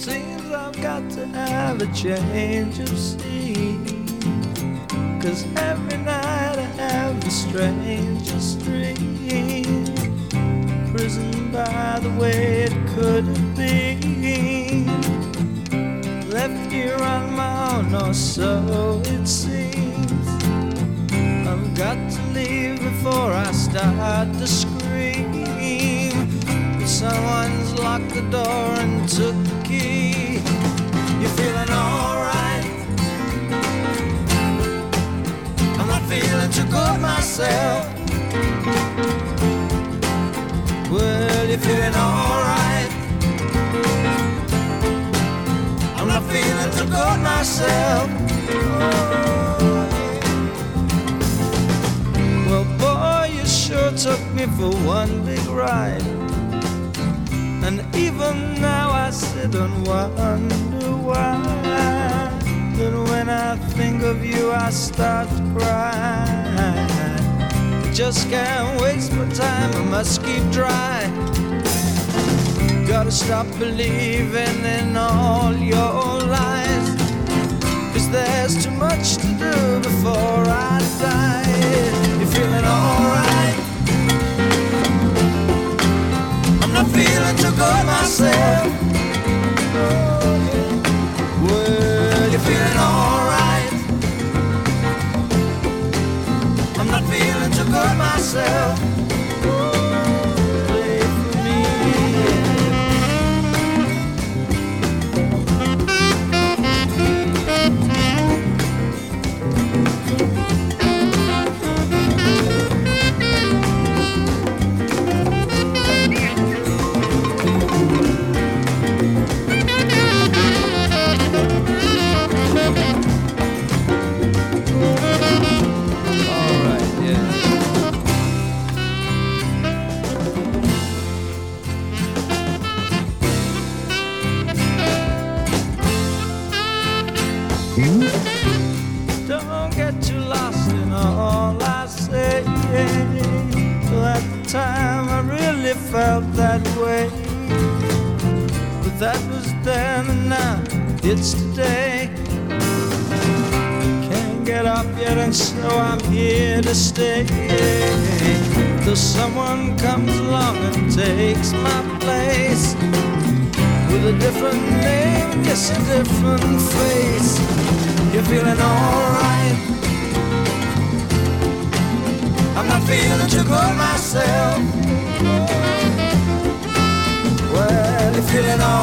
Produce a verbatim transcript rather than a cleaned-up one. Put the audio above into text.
Seems I've got to have a change of scene, 'cause every night I have the strangest dream. Prisoned by the way it could have been, left here on my own, or so it seems. I've got to leave before I start to scream. Someone's locked the door and took the key. You're feeling alright? I'm not feeling too good myself. Well, you're feeling alright? I'm not feeling too good myself. Oh. Well, boy, you sure took me for one big ride. And even now I sit and wonder why. Then when I think of you I start to cry. I just can't waste my time, I must keep dry. Gotta stop believing in all your lies, 'cause there's too much to do before I die. You're feeling alright? I'm feeling too good myself. Well, you're feeling alright? I'm not feeling too good myself. Play for me. Don't get too lost in all I say. Well, at the time I really felt that way, but that was then and now it's today. Can't get up yet and so I'm here to stay, till someone comes along and takes my place, with a different name, yes, a different face. You're feeling alright? I'm not feeling too good myself. Well, you're feeling alright?